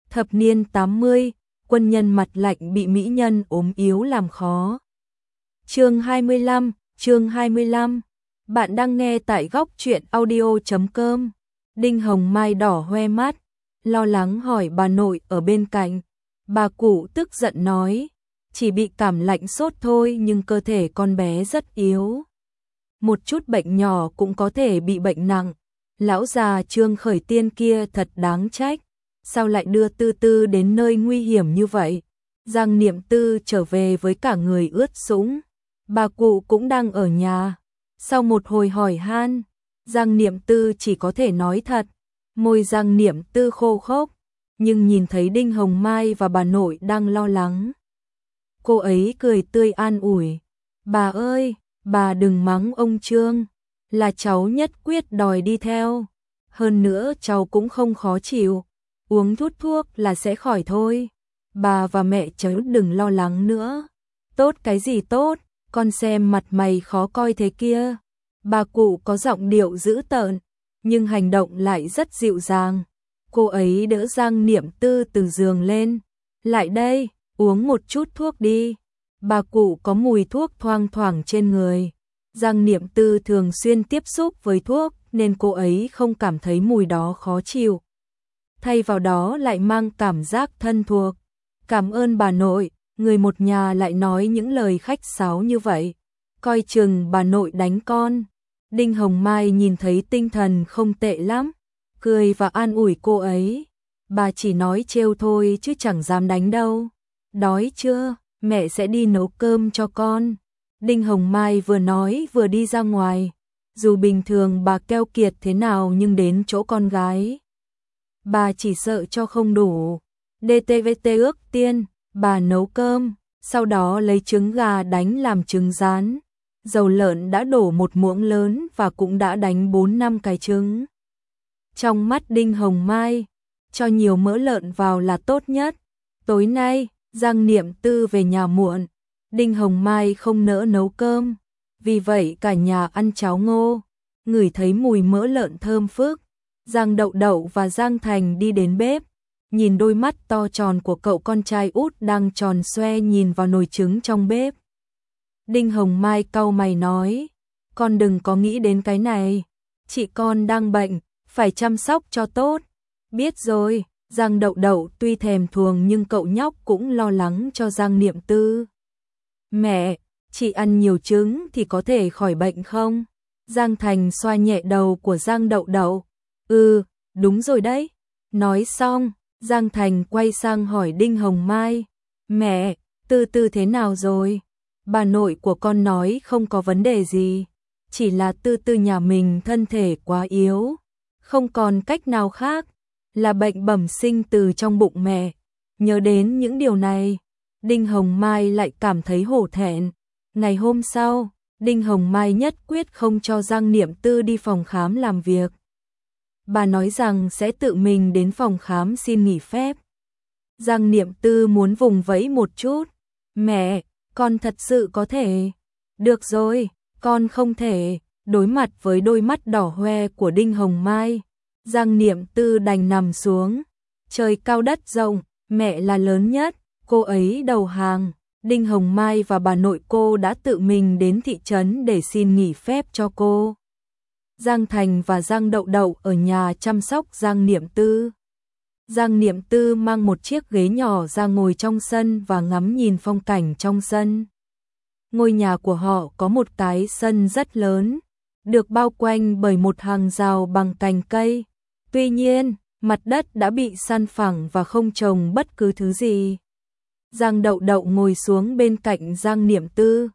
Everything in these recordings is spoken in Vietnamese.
Thập niên 80, quân nhân mặt lạnh bị mỹ nhân ốm yếu làm khó. Chương 25, bạn đang nghe tại góc truyện audio.com. Đinh Hồng Mai đỏ hoe mắt, lo lắng hỏi bà nội ở bên cạnh. Bà cụ tức giận nói, chỉ bị cảm lạnh sốt thôi nhưng cơ thể con bé rất yếu. Một chút bệnh nhỏ cũng có thể bị bệnh nặng. Lão già Trương Khởi Tiên kia thật đáng trách. Sao lại đưa Tư Tư đến nơi nguy hiểm như vậy? Giang Niệm Tư trở về với cả người ướt sũng. Bà cụ cũng đang ở nhà. Sau một hồi hỏi han, Giang Niệm Tư chỉ có thể nói thật. Môi Giang Niệm Tư khô khốc, nhưng nhìn thấy Đinh Hồng Mai và bà nội đang lo lắng. Cô ấy cười tươi an ủi. Bà ơi, bà đừng mắng ông Trương, là cháu nhất quyết đòi đi theo. Hơn nữa cháu cũng không khó chịu, uống thuốc là sẽ khỏi thôi. Bà và mẹ cháu đừng lo lắng nữa. Tốt cái gì tốt, con xem mặt mày khó coi thế kia. Bà cụ có giọng điệu dữ tợn, nhưng hành động lại rất dịu dàng. Cô ấy đỡ Giang Niệm Tư từ giường lên. Lại đây, uống một chút thuốc đi. Bà cụ có mùi thuốc thoang thoảng trên người. Giang Niệm Tư thường xuyên tiếp xúc với thuốc nên cô ấy không cảm thấy mùi đó khó chịu. Thay vào đó lại mang cảm giác thân thuộc. Cảm ơn bà nội, người một nhà lại nói những lời khách sáo như vậy. Coi chừng bà nội đánh con. Đinh Hồng Mai nhìn thấy tinh thần không tệ lắm, cười và an ủi cô ấy. Bà chỉ nói trêu thôi chứ chẳng dám đánh đâu. Đói chưa? Mẹ sẽ đi nấu cơm cho con. Đinh Hồng Mai vừa nói vừa đi ra ngoài. Dù bình thường bà keo kiệt thế nào nhưng đến chỗ con gái, bà chỉ sợ cho không đủ. DTVT ước tiên, bà nấu cơm, sau đó lấy trứng gà đánh làm trứng rán. Dầu lợn đã đổ một muỗng lớn và cũng đã đánh 4-5 cái trứng. Trong mắt Đinh Hồng Mai, cho nhiều mỡ lợn vào là tốt nhất. Tối nay, Giang Niệm Tư về nhà muộn. Đinh Hồng Mai không nỡ nấu cơm, vì vậy cả nhà ăn cháo ngô. Ngửi thấy mùi mỡ lợn thơm phức, Giang Đậu Đậu và Giang Thành đi đến bếp. Nhìn đôi mắt to tròn của cậu con trai út đang tròn xoe nhìn vào nồi trứng trong bếp. Đinh Hồng Mai cau mày nói, con đừng có nghĩ đến cái này. Chị con đang bệnh, phải chăm sóc cho tốt. Biết rồi. Giang Đậu Đậu tuy thèm thuồng nhưng cậu nhóc cũng lo lắng cho Giang Niệm Tư. Mẹ, chị ăn nhiều trứng thì có thể khỏi bệnh không? Giang Thành xoa nhẹ đầu của Giang Đậu Đậu. Đúng rồi đấy. Nói xong, Giang Thành quay sang hỏi Đinh Hồng Mai. Mẹ, Tư Tư thế nào rồi? Bà nội của con nói không có vấn đề gì. Chỉ là Tư Tư nhà mình thân thể quá yếu, không còn cách nào khác. Là bệnh bẩm sinh từ trong bụng mẹ. Nhớ đến những điều này, Đinh Hồng Mai lại cảm thấy hổ thẹn. Ngày hôm sau, Đinh Hồng Mai nhất quyết không cho Giang Niệm Tư đi phòng khám làm việc. Bà nói rằng sẽ tự mình đến phòng khám xin nghỉ phép. Giang Niệm Tư muốn vùng vẫy một chút. Mẹ, con thật sự có thể. Được rồi, con không thể. Đối mặt với đôi mắt đỏ hoe của Đinh Hồng Mai, Giang Niệm Tư đành nằm xuống. Trời cao đất rộng, mẹ là lớn nhất, cô ấy đầu hàng. Đinh Hồng Mai và bà nội cô đã tự mình đến thị trấn để xin nghỉ phép cho cô. Giang Thành và Giang Đậu Đậu ở nhà chăm sóc Giang Niệm Tư. Giang Niệm Tư mang một chiếc ghế nhỏ ra ngồi trong sân và ngắm nhìn phong cảnh trong sân. Ngôi nhà của họ có một cái sân rất lớn, được bao quanh bởi một hàng rào bằng cành cây. Tuy nhiên, mặt đất đã bị san phẳng và không trồng bất cứ thứ gì. Giang Đậu Đậu ngồi xuống bên cạnh Giang Niệm Tư.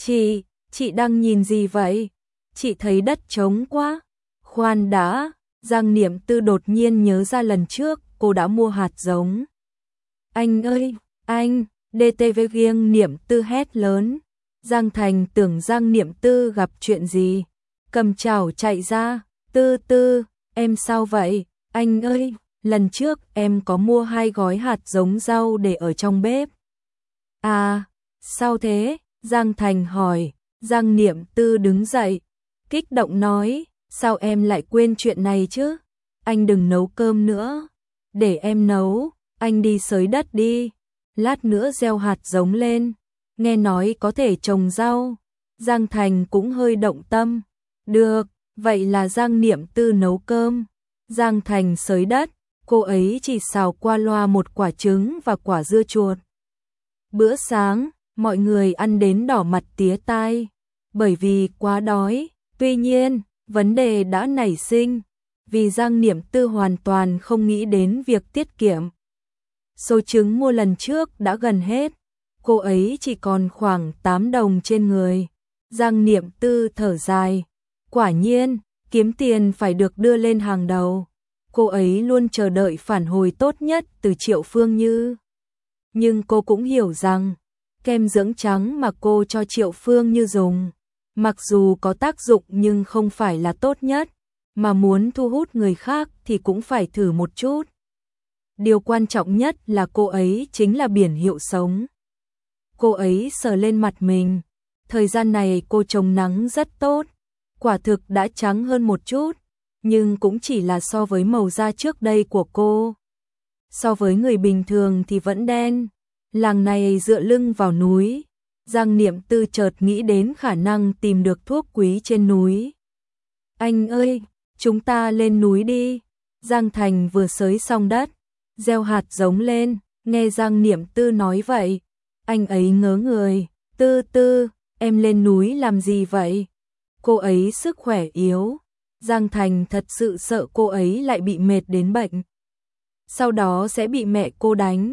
Chị đang nhìn gì vậy? Chị thấy đất trống quá. Khoan đã, Giang Niệm Tư đột nhiên nhớ ra lần trước cô đã mua hạt giống. Anh ơi, anh, DTV Giang Niệm Tư hét lớn. Giang Thành tưởng Giang Niệm Tư gặp chuyện gì, cầm chảo chạy ra. Tư Tư, em sao vậy? Anh ơi, lần trước em có mua 2 gói hạt giống rau để ở trong bếp. À, sao thế? Giang Thành hỏi. Giang Niệm Tư đứng dậy, kích động nói, sao em lại quên chuyện này chứ? Anh đừng nấu cơm nữa, để em nấu. anh đi xới đất đi, lát nữa gieo hạt giống lên, nghe nói có thể trồng rau. Giang Thành cũng hơi động tâm. Được, vậy là Giang Niệm Tư nấu cơm, Giang Thành xới đất, cô ấy chỉ xào qua loa một quả trứng và quả dưa chuột. Bữa sáng, mọi người ăn đến đỏ mặt tía tai, bởi vì quá đói. Tuy nhiên, vấn đề đã nảy sinh, vì Giang Niệm Tư hoàn toàn không nghĩ đến việc tiết kiệm. Số trứng mua lần trước đã gần hết, cô ấy chỉ còn khoảng 8 đồng trên người. Giang Niệm Tư thở dài, quả nhiên, kiếm tiền phải được đưa lên hàng đầu. Cô ấy luôn chờ đợi phản hồi tốt nhất từ Triệu Phương Như. Nhưng cô cũng hiểu rằng, kem dưỡng trắng mà cô cho Triệu Phương Như dùng, mặc dù có tác dụng nhưng không phải là tốt nhất, mà muốn thu hút người khác thì cũng phải thử một chút. Điều quan trọng nhất là cô ấy chính là biển hiệu sống. Cô ấy sờ lên mặt mình, thời gian này cô chống nắng rất tốt, quả thực đã trắng hơn một chút, nhưng cũng chỉ là so với màu da trước đây của cô. So với người bình thường thì vẫn đen. Làng này dựa lưng vào núi, Giang Niệm Tư chợt nghĩ đến khả năng tìm được thuốc quý trên núi. Anh ơi, chúng ta lên núi đi. Giang Thành vừa xới xong đất, gieo hạt giống lên, nghe Giang Niệm Tư nói vậy, anh ấy ngớ người. Tư Tư, em lên núi làm gì vậy? Cô ấy sức khỏe yếu. Giang Thành thật sự sợ cô ấy lại bị mệt đến bệnh, sau đó sẽ bị mẹ cô đánh.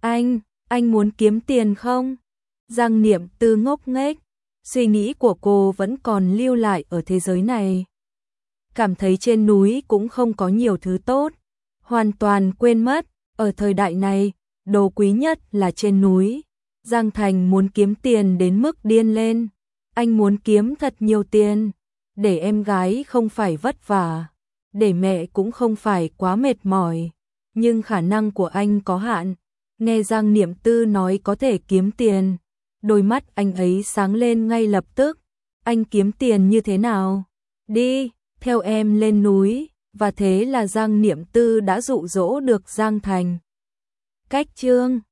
Anh muốn kiếm tiền không? Giang Niệm Tư ngốc nghếch, suy nghĩ của cô vẫn còn lưu lại ở thế giới này. Cảm thấy trên núi cũng không có nhiều thứ tốt, hoàn toàn quên mất, ở thời đại này, đồ quý nhất là trên núi. Giang Thành muốn kiếm tiền đến mức điên lên, anh muốn kiếm thật nhiều tiền, để em gái không phải vất vả, để mẹ cũng không phải quá mệt mỏi, nhưng khả năng của anh có hạn. Nghe Giang Niệm Tư nói có thể kiếm tiền, đôi mắt anh ấy sáng lên ngay lập tức. Anh kiếm tiền như thế nào? Đi, theo em lên núi. Và thế là Giang Niệm Tư đã dụ dỗ được Giang Thành. Cách chương